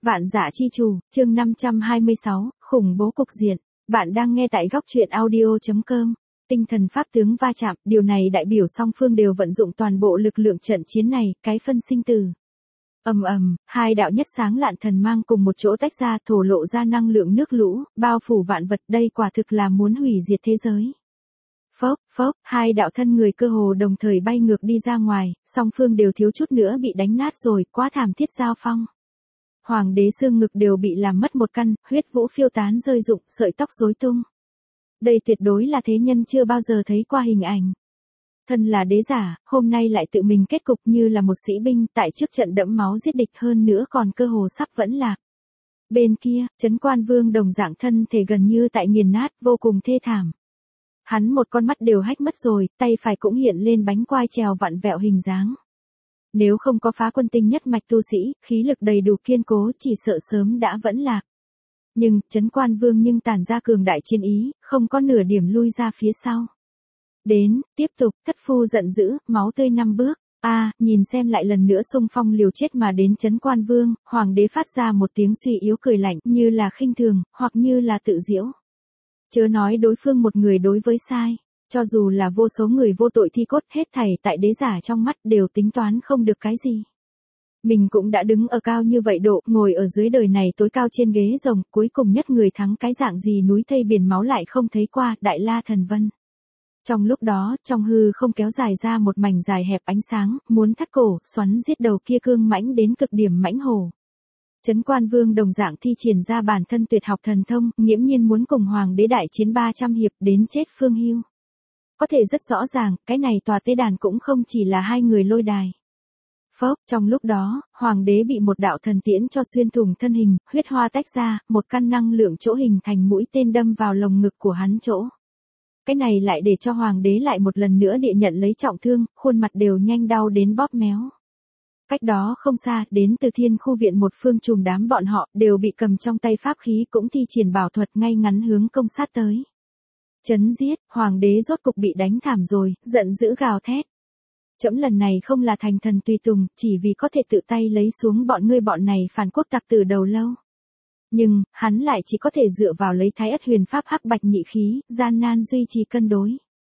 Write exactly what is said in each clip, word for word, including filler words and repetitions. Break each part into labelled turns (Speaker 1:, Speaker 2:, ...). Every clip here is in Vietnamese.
Speaker 1: Vạn Dạ Chi Chủ, chương năm trăm hai mươi sáu, khủng bố cục diện. Bạn đang nghe tại góc truyện audio chấm com. Tinh thần pháp tướng va chạm, điều này đại biểu song phương đều vận dụng toàn bộ lực lượng trận chiến này, cái phân sinh tử. Ầm ầm, hai đạo nhất sáng lạn thần mang cùng một chỗ tách ra, thổ lộ ra năng lượng nước lũ, bao phủ vạn vật, đây quả thực là muốn hủy diệt thế giới. Phốc, phốc, hai đạo thân người cơ hồ đồng thời bay ngược đi ra ngoài, song phương đều thiếu chút nữa bị đánh nát rồi, quá thảm thiết giao phong. Hoàng đế xương ngực đều bị làm mất một căn, huyết vũ phiêu tán rơi rụng, sợi tóc rối tung. Đây tuyệt đối là thế nhân chưa bao giờ thấy qua hình ảnh. Thân là đế giả, hôm nay lại tự mình kết cục như là một sĩ binh tại trước trận đẫm máu giết địch, hơn nữa còn cơ hồ sắp vẫn lạc. Bên kia, Trấn Quan Vương đồng dạng thân thể gần như tại nghiền nát, vô cùng thê thảm. Hắn một con mắt đều hách mất rồi, tay phải cũng hiện lên bánh quai trèo vặn vẹo hình dáng. Nếu không có Phá Quân tinh nhất mạch tu sĩ, khí lực đầy đủ kiên cố, chỉ sợ sớm đã vẫn lạc. Nhưng, Trấn Quan Vương nhưng tản ra cường đại chiến ý, không có nửa điểm lui ra phía sau. Đến, tiếp tục, thất phu giận dữ, máu tươi năm bước. A, à, nhìn xem lại lần nữa xung phong liều chết mà đến Trấn Quan Vương, hoàng đế phát ra một tiếng suy yếu cười lạnh, như là khinh thường, hoặc như là tự giễu. Chớ nói đối phương một người đối với sai, cho dù là vô số người vô tội thi cốt, hết thảy tại đế giả trong mắt đều tính toán không được cái gì. Mình cũng đã đứng ở cao như vậy độ, ngồi ở dưới đời này tối cao trên ghế rồng, cuối cùng nhất người thắng cái dạng gì núi thây biển máu lại không thấy qua, Đại La Thần Vân. Trong lúc đó, trong hư không kéo dài ra một mảnh dài hẹp ánh sáng, muốn thắt cổ, xoắn giết đầu kia cương mãnh đến cực điểm mãnh hổ. Trấn Quan Vương đồng dạng thi triển ra bản thân tuyệt học thần thông, nghiễm nhiên muốn cùng hoàng đế đại chiến ba trăm hiệp đến chết phương hưu. Có thể rất rõ ràng, cái này tòa tế đàn cũng không chỉ là hai người lôi đài. Phốc, trong lúc đó, hoàng đế bị một đạo thần tiễn cho xuyên thủng thân hình, huyết hoa tách ra, một căn năng lượng chỗ hình thành mũi tên đâm vào lồng ngực của hắn chỗ. Cái này lại để cho hoàng đế lại một lần nữa địa nhận lấy trọng thương, khuôn mặt đều nhanh đau đến bóp méo. Cách đó không xa, đến từ thiên khu viện một phương trùm đám bọn họ, đều bị cầm trong tay pháp khí cũng thi triển bảo thuật ngay ngắn hướng công sát tới. Chấn giết, hoàng đế rốt cục bị đánh thảm rồi, giận dữ gào thét. Trẫm lần này không là thành thần tùy tùng, chỉ vì có thể tự tay lấy xuống bọn ngươi bọn này phản quốc tặc từ đầu lâu. Nhưng, hắn lại chỉ có thể dựa vào lấy thái ất huyền pháp hắc bạch nhị khí, gian nan duy trì cân đối.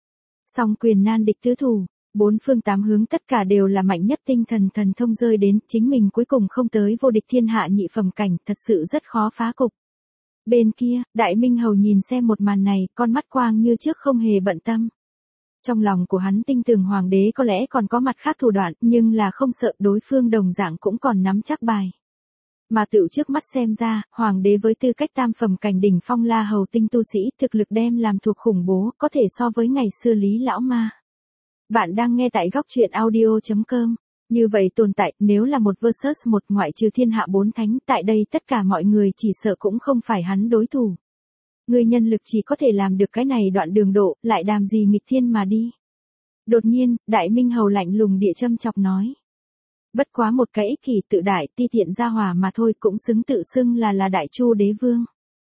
Speaker 1: Song quyền nan địch tứ thủ, bốn phương tám hướng tất cả đều là mạnh nhất tinh thần thần thông rơi đến, chính mình cuối cùng không tới vô địch thiên hạ nhị phẩm cảnh, thật sự rất khó phá cục. Bên kia, Đại Minh Hầu nhìn xem một màn này, con mắt quang như trước không hề bận tâm. Trong lòng của hắn tin tưởng hoàng đế có lẽ còn có mặt khác thủ đoạn, nhưng là không sợ đối phương đồng dạng cũng còn nắm chắc bài. Mà tựu trước mắt xem ra, hoàng đế với tư cách tam phẩm cảnh đỉnh phong La Hầu tinh tu sĩ, thực lực đem làm thuộc khủng bố, có thể so với ngày xưa Lý Lão Ma. Bạn đang nghe tại góc truyện audio chấm com. Như vậy tồn tại, nếu là một versus một ngoại trừ thiên hạ bốn thánh, tại đây tất cả mọi người chỉ sợ cũng không phải hắn đối thủ. Người nhân lực chỉ có thể làm được cái này đoạn đường độ, lại đàm gì nghịch thiên mà đi. Đột nhiên, Đại Minh Hầu lạnh lùng địa châm chọc nói. Bất quá một cái ích kỷ tự đại ti tiện gia hỏa mà thôi, cũng xứng tự xưng là là Đại Chu đế vương.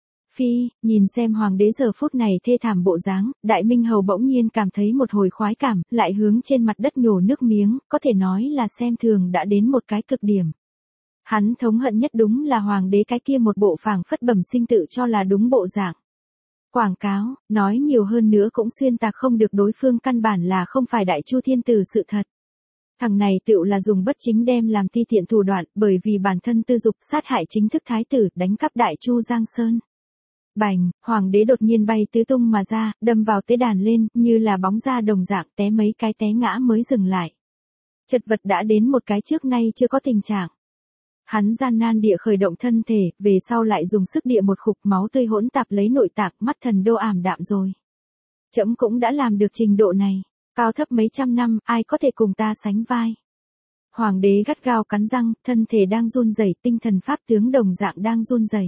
Speaker 1: Phi, nhìn xem hoàng đế giờ phút này thê thảm bộ dáng, Đại Minh Hầu bỗng nhiên cảm thấy một hồi khoái cảm, lại hướng trên mặt đất nhổ nước miếng, có thể nói là xem thường đã đến một cái cực điểm. Hắn thống hận nhất đúng là hoàng đế cái kia một bộ phảng phất bẩm sinh tự cho là đúng bộ dạng. Quảng cáo, nói nhiều hơn nữa cũng xuyên tạc không được đối phương, căn bản là không phải Đại Chu thiên tử sự thật. Thằng này tựu là dùng bất chính đem làm ti tiện thủ đoạn, bởi vì bản thân tư dục sát hại chính thức thái tử, đánh cắp Đại Chu Giang Sơn. Bành, hoàng đế đột nhiên bay tứ tung mà ra, đâm vào tế đàn lên, như là bóng ra đồng dạng, té mấy cái té ngã mới dừng lại. Chật vật đã đến một cái trước nay chưa có tình trạng. Hắn gian nan địa khởi động thân thể, về sau lại dùng sức địa một khục, máu tươi hỗn tạp lấy nội tạng, mắt thần đô ảm đạm rồi. Trẫm cũng đã làm được trình độ này, cao thấp mấy trăm năm, ai có thể cùng ta sánh vai. Hoàng đế gắt gao cắn răng, thân thể đang run rẩy, tinh thần pháp tướng đồng dạng đang run rẩy.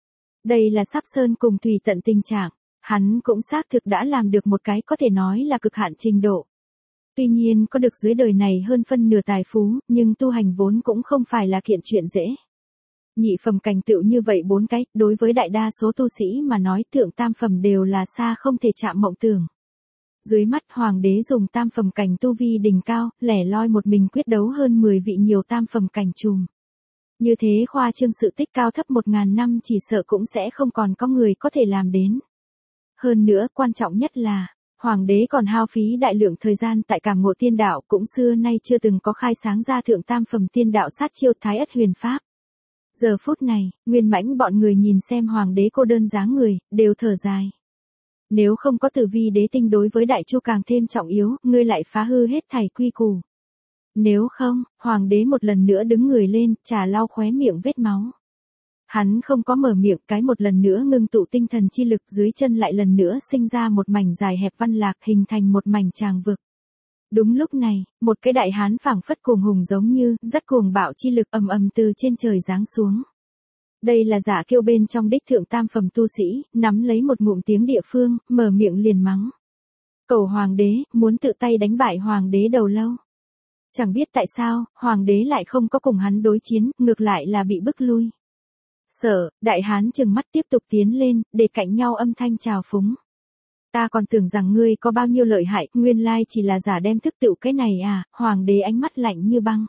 Speaker 1: Đây là sắp sơn cùng tùy tận tình trạng, hắn cũng xác thực đã làm được một cái có thể nói là cực hạn trình độ. Tuy nhiên có được dưới đời này hơn phân nửa tài phú, nhưng tu hành vốn cũng không phải là kiện chuyện dễ. Nhị phẩm cảnh tựu như vậy bốn cái, đối với đại đa số tu sĩ mà nói thượng tam phẩm đều là xa không thể chạm mộng tưởng. Dưới mắt hoàng đế dùng tam phẩm cảnh tu vi đỉnh cao, lẻ loi một mình quyết đấu hơn mười vị nhiều tam phẩm cảnh trùm. Như thế khoa trương sự tích cao thấp một ngàn năm chỉ sợ cũng sẽ không còn có người có thể làm đến. Hơn nữa, quan trọng nhất là, hoàng đế còn hao phí đại lượng thời gian tại cảm ngộ tiên đạo, cũng xưa nay chưa từng có khai sáng ra thượng tam phẩm tiên đạo sát chiêu Thái Ất Huyền Pháp. Giờ phút này, Nguyên Mãnh bọn người nhìn xem hoàng đế cô đơn dáng người, đều thở dài. Nếu không có Tử Vi đế tinh đối với Đại Chu càng thêm trọng yếu, ngươi lại phá hư hết thảy quy củ. Nếu không, hoàng đế một lần nữa đứng người lên, trà lau khóe miệng vết máu. Hắn không có mở miệng, cái một lần nữa ngưng tụ tinh thần chi lực, dưới chân lại lần nữa sinh ra một mảnh dài hẹp văn lạc, hình thành một mảnh tràng vực. Đúng lúc này, một cái đại hán phảng phất cuồng hùng giống như, rất cuồng bạo chi lực ầm ầm từ trên trời giáng xuống. Đây là Giả Kiêu bên trong đích thượng tam phẩm tu sĩ, nắm lấy một ngụm tiếng địa phương, mở miệng liền mắng. Cầu hoàng đế, muốn tự tay đánh bại hoàng đế Đầu Lâu. Chẳng biết tại sao, hoàng đế lại không có cùng hắn đối chiến, ngược lại là bị bức lui. Sợ, đại hán trừng mắt tiếp tục tiến lên, để cạnh nhau âm thanh trào phúng. Ta còn tưởng rằng ngươi có bao nhiêu lợi hại, nguyên lai chỉ là giả đem thức tựu cái này à, hoàng đế ánh mắt lạnh như băng.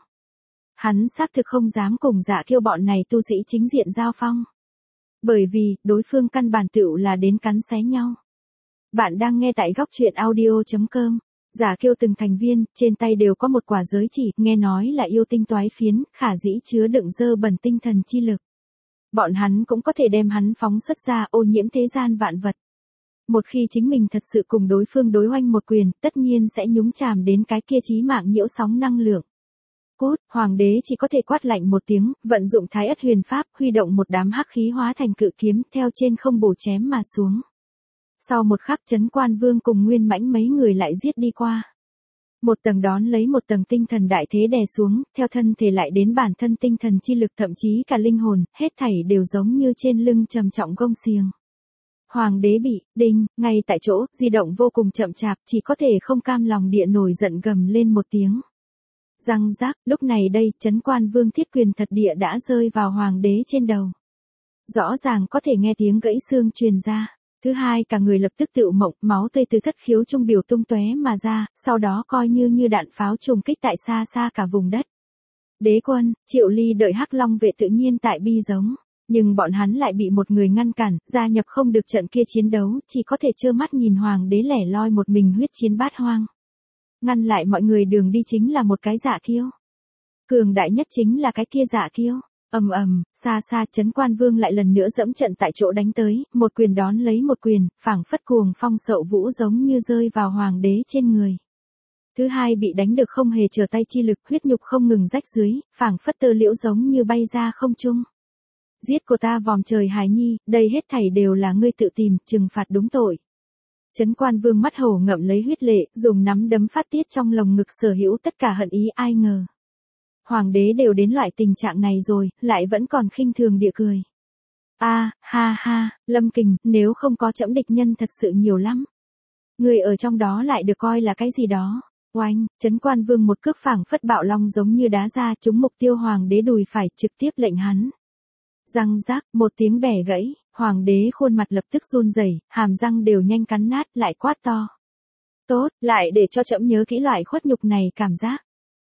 Speaker 1: Hắn xác thực không dám cùng Giả Kiêu bọn này tu sĩ chính diện giao phong. Bởi vì, đối phương căn bản tựu là đến cắn xé nhau. Bạn đang nghe tại góc truyện audio chấm com. Giả Kiêu từng thành viên, trên tay đều có một quả giới chỉ, nghe nói là yêu tinh toái phiến, khả dĩ chứa đựng dơ bẩn tinh thần chi lực. Bọn hắn cũng có thể đem hắn phóng xuất ra, ô nhiễm thế gian vạn vật. Một khi chính mình thật sự cùng đối phương đối oanh một quyền, tất nhiên sẽ nhúng chàm đến cái kia chí mạng nhiễu sóng năng lượng. Cút, hoàng đế chỉ có thể quát lạnh một tiếng, vận dụng Thái Ất Huyền Pháp, huy động một đám hắc khí hóa thành cự kiếm, theo trên không bổ chém mà xuống. Sau một khắc, Trấn Quan Vương cùng Nguyên Mãnh mấy người lại giết đi qua. Một tầng đón lấy một tầng tinh thần đại thế đè xuống, theo thân thể lại đến bản thân tinh thần chi lực, thậm chí cả linh hồn, hết thảy đều giống như trên lưng trầm trọng gông xiềng. Hoàng đế bị, đinh, ngay tại chỗ, di động vô cùng chậm chạp, chỉ có thể không cam lòng địa nổi giận gầm lên một tiếng. Răng rác, lúc này đây, Trấn Quan Vương thiết quyền thật địa đã rơi vào hoàng đế trên đầu. Rõ ràng có thể nghe tiếng gãy xương truyền ra. Thứ hai, cả người lập tức tự mộng, máu tươi từ thất khiếu trung biểu tung tóe mà ra, sau đó coi như như đạn pháo trùng kích tại xa xa cả vùng đất. Đế quân, Triệu Ly đợi Hắc Long vệ tự nhiên tại bi giống, nhưng bọn hắn lại bị một người ngăn cản, gia nhập không được trận kia chiến đấu, chỉ có thể trơ mắt nhìn hoàng đế lẻ loi một mình huyết chiến bát hoang. Ngăn lại mọi người đường đi chính là một cái Giả Kiêu. Cường đại nhất chính là cái kia Giả Kiêu. Ầm ầm, xa xa Trấn Quan Vương lại lần nữa dẫm trận tại chỗ đánh tới, một quyền đón lấy một quyền, phảng phất cuồng phong sậu vũ giống như rơi vào hoàng đế trên người. Thứ hai bị đánh được không hề trở tay chi lực, huyết nhục không ngừng rách dưới, phảng phất tơ liễu giống như bay ra không trung. Giết của ta vòm trời hài nhi, đây hết thảy đều là ngươi tự tìm, trừng phạt đúng tội. Trấn Quan Vương mắt hổ ngậm lấy huyết lệ, dùng nắm đấm phát tiết trong lồng ngực sở hữu tất cả hận ý, ai ngờ. Hoàng đế đều đến loại tình trạng này rồi, lại vẫn còn khinh thường địa cười. A, ha ha, Lâm Kình, nếu không có trẫm địch nhân thật sự nhiều lắm. Người ở trong đó lại được coi là cái gì đó. Oanh, Trấn Quan Vương một cước phảng phất bạo long giống như đá ra trúng mục tiêu hoàng đế đùi phải, trực tiếp lệnh hắn. Răng rác, một tiếng bẻ gãy, hoàng đế khuôn mặt lập tức run rẩy, hàm răng đều nhanh cắn nát, lại quát to. Tốt, lại để cho trẫm nhớ kỹ loại khuất nhục này cảm giác.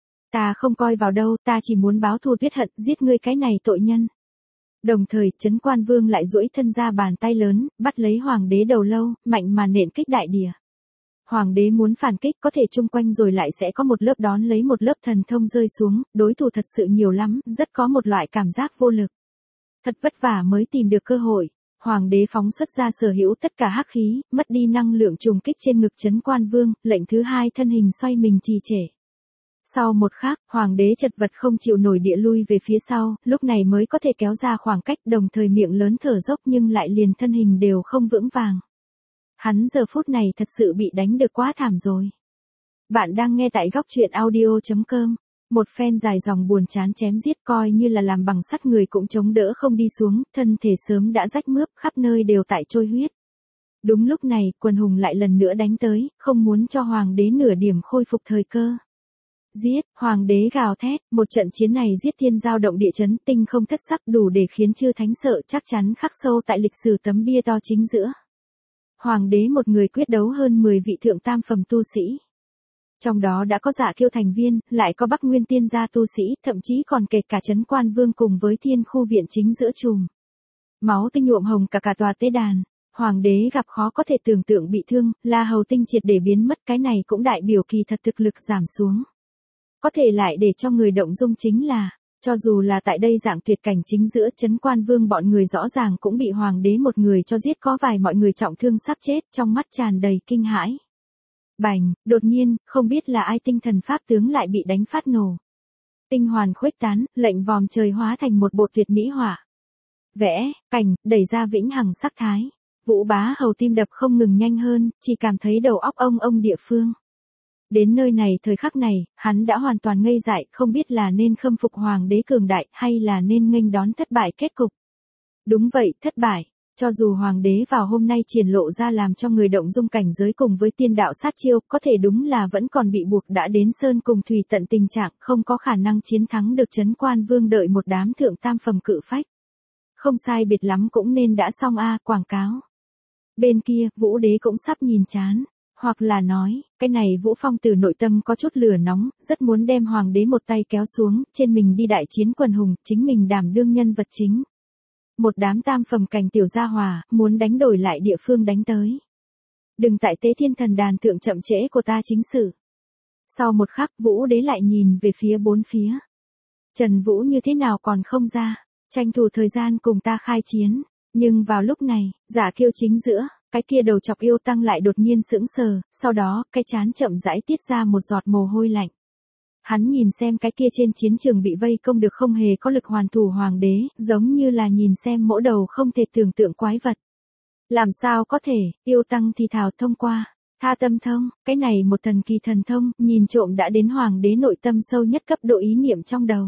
Speaker 1: Ta không coi vào đâu, ta chỉ muốn báo thù tuyết hận, giết ngươi cái này tội nhân. Đồng thời, Trấn Quan Vương lại duỗi thân ra bàn tay lớn, bắt lấy hoàng đế Đầu Lâu, mạnh mà nện kích đại địa. Hoàng đế muốn phản kích, có thể chung quanh rồi lại sẽ có một lớp đón lấy một lớp thần thông rơi xuống, đối thủ thật sự nhiều lắm, rất có một loại cảm giác vô lực. Thật vất vả mới tìm được cơ hội. Hoàng đế phóng xuất ra sở hữu tất cả hắc khí, mất đi năng lượng trùng kích trên ngực Trấn Quan Vương, lệnh thứ hai thân hình xoay mình trì trệ. Sau một khắc, hoàng đế chật vật không chịu nổi địa lui về phía sau, lúc này mới có thể kéo ra khoảng cách, đồng thời miệng lớn thở dốc nhưng lại liền thân hình đều không vững vàng. Hắn giờ phút này thật sự bị đánh được quá thảm rồi. Bạn đang nghe tại góc truyện audio chấm com. Một phen dài dòng buồn chán chém giết coi như là làm bằng sắt người cũng chống đỡ không đi xuống, thân thể sớm đã rách mướp, khắp nơi đều tại trôi huyết. Đúng lúc này, quần hùng lại lần nữa đánh tới, không muốn cho hoàng đế nửa điểm khôi phục thời cơ. Giết, hoàng đế gào thét, một trận chiến này giết thiên giao động địa chấn, tinh không thất sắc, đủ để khiến chư thánh sợ, chắc chắn khắc sâu tại lịch sử tấm bia to chính giữa. Hoàng đế một người quyết đấu hơn mười vị thượng tam phẩm tu sĩ. Trong đó đã có Dạ Kiêu thành viên, lại có Bắc Nguyên tiên gia tu sĩ, thậm chí còn kể cả Trấn Quan Vương cùng với Thiên Khu viện chính giữa chùm. Máu tươi nhuộm hồng cả cả tòa tế đàn. Hoàng đế gặp khó có thể tưởng tượng bị thương, La Hầu Tinh triệt để biến mất, cái này cũng đại biểu kỳ thật thực lực giảm xuống. Có thể lại để cho người động dung chính là, cho dù là tại đây dạng tuyệt cảnh chính giữa, Trấn Quan Vương bọn người rõ ràng cũng bị hoàng đế một người cho giết, có vài mọi người trọng thương sắp chết, trong mắt tràn đầy kinh hãi. Bành, đột nhiên, không biết là ai tinh thần pháp tướng lại bị đánh phát nổ. Tinh hoàn khuếch tán, lệnh vòm trời hóa thành một bột tuyệt mỹ hỏa. Vẽ, cảnh, đẩy ra vĩnh hằng sắc thái. Vũ Bá Hầu tim đập không ngừng nhanh hơn, chỉ cảm thấy đầu óc ông ông địa phương. Đến nơi này thời khắc này, hắn đã hoàn toàn ngây dại, không biết là nên khâm phục hoàng đế cường đại hay là nên nghênh đón thất bại kết cục. Đúng vậy, thất bại. Cho dù hoàng đế vào hôm nay triển lộ ra làm cho người động dung cảnh giới cùng với tiên đạo sát chiêu, có thể đúng là vẫn còn bị buộc đã đến sơn cùng thủy tận tình trạng, không có khả năng chiến thắng được Trấn Quan Vương, đợi một đám thượng tam phẩm cự phách. Không sai biệt lắm cũng nên đã xong a, quảng cáo. Bên kia, Vũ Đế cũng sắp nhìn chán. Hoặc là nói, cái này Vũ Phong từ nội tâm có chút lửa nóng, rất muốn đem hoàng đế một tay kéo xuống, trên mình đi đại chiến quần hùng, chính mình đảm đương nhân vật chính. Một đám tam phẩm cảnh tiểu gia hòa, muốn đánh đổi lại địa phương đánh tới. Đừng tại Tế Thiên Thần Đàn thượng chậm trễ của ta chính sự. Sau một khắc, Vũ Đế lại nhìn về phía bốn phía. Trần Vũ như thế nào còn không ra, tranh thủ thời gian cùng ta khai chiến. Nhưng vào lúc này, Dạ Kiêu chính giữa, cái kia đầu chọc yêu tăng lại đột nhiên sững sờ, sau đó, cái chán chậm rãi tiết ra một giọt mồ hôi lạnh. Hắn nhìn xem cái kia trên chiến trường bị vây công được không hề có lực hoàn thủ hoàng đế, giống như là nhìn xem mỗ đầu không thể tưởng tượng quái vật. Làm sao có thể, yêu tăng thì thảo thông qua, tha tâm thông, cái này một thần kỳ thần thông, nhìn trộm đã đến hoàng đế nội tâm sâu nhất cấp độ ý niệm trong đầu.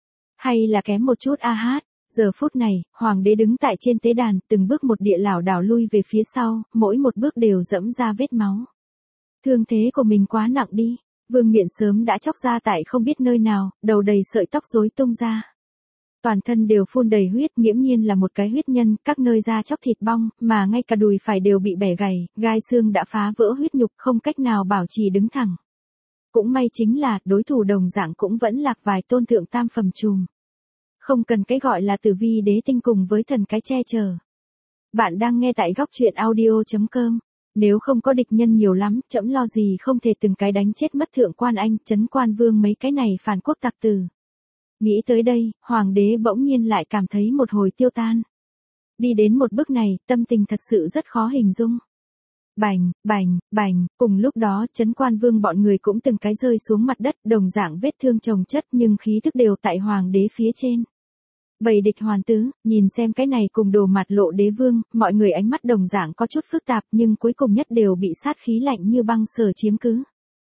Speaker 1: Hay là kém một chút a hát. Giờ phút này, hoàng đế đứng tại trên tế đàn, từng bước một địa lảo đảo lui về phía sau, mỗi một bước đều dẫm ra vết máu. Thương thế của mình quá nặng đi, vương miện sớm đã chóc ra tại không biết nơi nào, đầu đầy sợi tóc rối tung ra. Toàn thân đều phun đầy huyết, nghiễm nhiên là một cái huyết nhân, các nơi da chóc thịt bong, mà ngay cả đùi phải đều bị bẻ gãy, gai xương đã phá vỡ huyết nhục, không cách nào bảo trì đứng thẳng. Cũng may chính là, đối thủ đồng dạng cũng vẫn lạc vài tôn thượng tam phẩm trùm. Không cần cái gọi là tử vi đế tinh cùng với thần cái che chở. Bạn đang nghe tại góc truyện audio chấm com. Nếu không có địch nhân nhiều lắm, trẫm lo gì không thể từng cái đánh chết mất thượng quan anh, Trấn Quan Vương mấy cái này phản quốc tặc tử. Nghĩ tới đây, hoàng đế bỗng nhiên lại cảm thấy một hồi tiêu tan. Đi đến một bước này, tâm tình thật sự rất khó hình dung. Bành, bành, bành, cùng lúc đó, Trấn Quan Vương bọn người cũng từng cái rơi xuống mặt đất, đồng dạng vết thương chồng chất nhưng khí thức đều tại hoàng đế phía trên. Bầy địch hoàn tứ, nhìn xem cái này cùng đồ mặt lộ đế vương, mọi người ánh mắt đồng dạng có chút phức tạp nhưng cuối cùng nhất đều bị sát khí lạnh như băng sở chiếm cứ.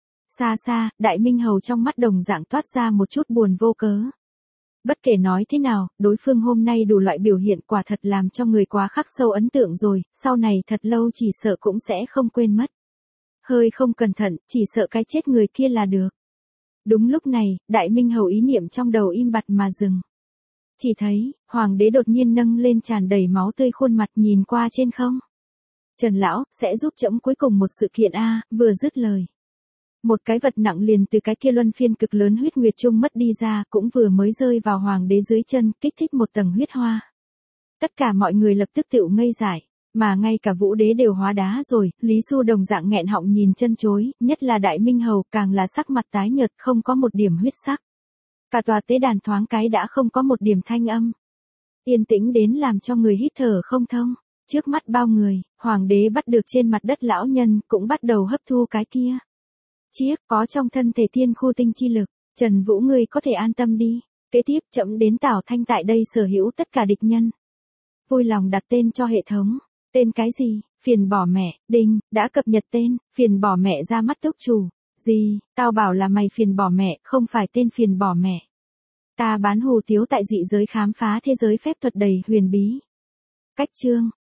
Speaker 1: Xa xa, Đại Minh Hầu trong mắt đồng dạng toát ra một chút buồn vô cớ. Bất kể nói thế nào, đối phương hôm nay đủ loại biểu hiện quả thật làm cho người quá khắc sâu ấn tượng rồi, sau này thật lâu chỉ sợ cũng sẽ không quên mất. Hơi không cẩn thận, chỉ sợ cái chết người kia là được. Đúng lúc này, Đại Minh Hầu ý niệm trong đầu im bặt mà dừng. Chỉ thấy, hoàng đế đột nhiên nâng lên tràn đầy máu tươi khuôn mặt nhìn qua trên không. Trần lão, sẽ giúp trẫm cuối cùng một sự kiện a, vừa dứt lời. Một cái vật nặng liền từ cái kia luân phiên cực lớn huyết nguyệt trung mất đi ra, cũng vừa mới rơi vào hoàng đế dưới chân, kích thích một tầng huyết hoa. Tất cả mọi người lập tức tựu ngây dại, mà ngay cả Vũ Đế đều hóa đá rồi, Lý Xu đồng dạng nghẹn họng nhìn chân chối, nhất là Đại Minh Hầu càng là sắc mặt tái nhợt, không có một điểm huyết sắc. Cả tòa tế đàn thoáng cái đã không có một điểm thanh âm. Yên tĩnh đến làm cho người hít thở không thông. Trước mắt bao người, hoàng đế bắt được trên mặt đất lão nhân, cũng bắt đầu hấp thu cái kia. Chiếc có trong thân thể thiên khu tinh chi lực, Trần Vũ ngươi có thể an tâm đi. Kế tiếp trẫm đến Tảo Thanh tại đây sở hữu tất cả địch nhân. Vui lòng đặt tên cho hệ thống. Tên cái gì? Phiền bỏ mẹ, đinh, đã cập nhật tên, phiền bỏ mẹ ra mắt tốc chủ. Gì, tao bảo là mày phiền bỏ mẹ, không phải tên phiền bỏ mẹ. Ta bán hù tiếu tại dị giới khám phá thế giới phép thuật đầy huyền bí. Cách chương.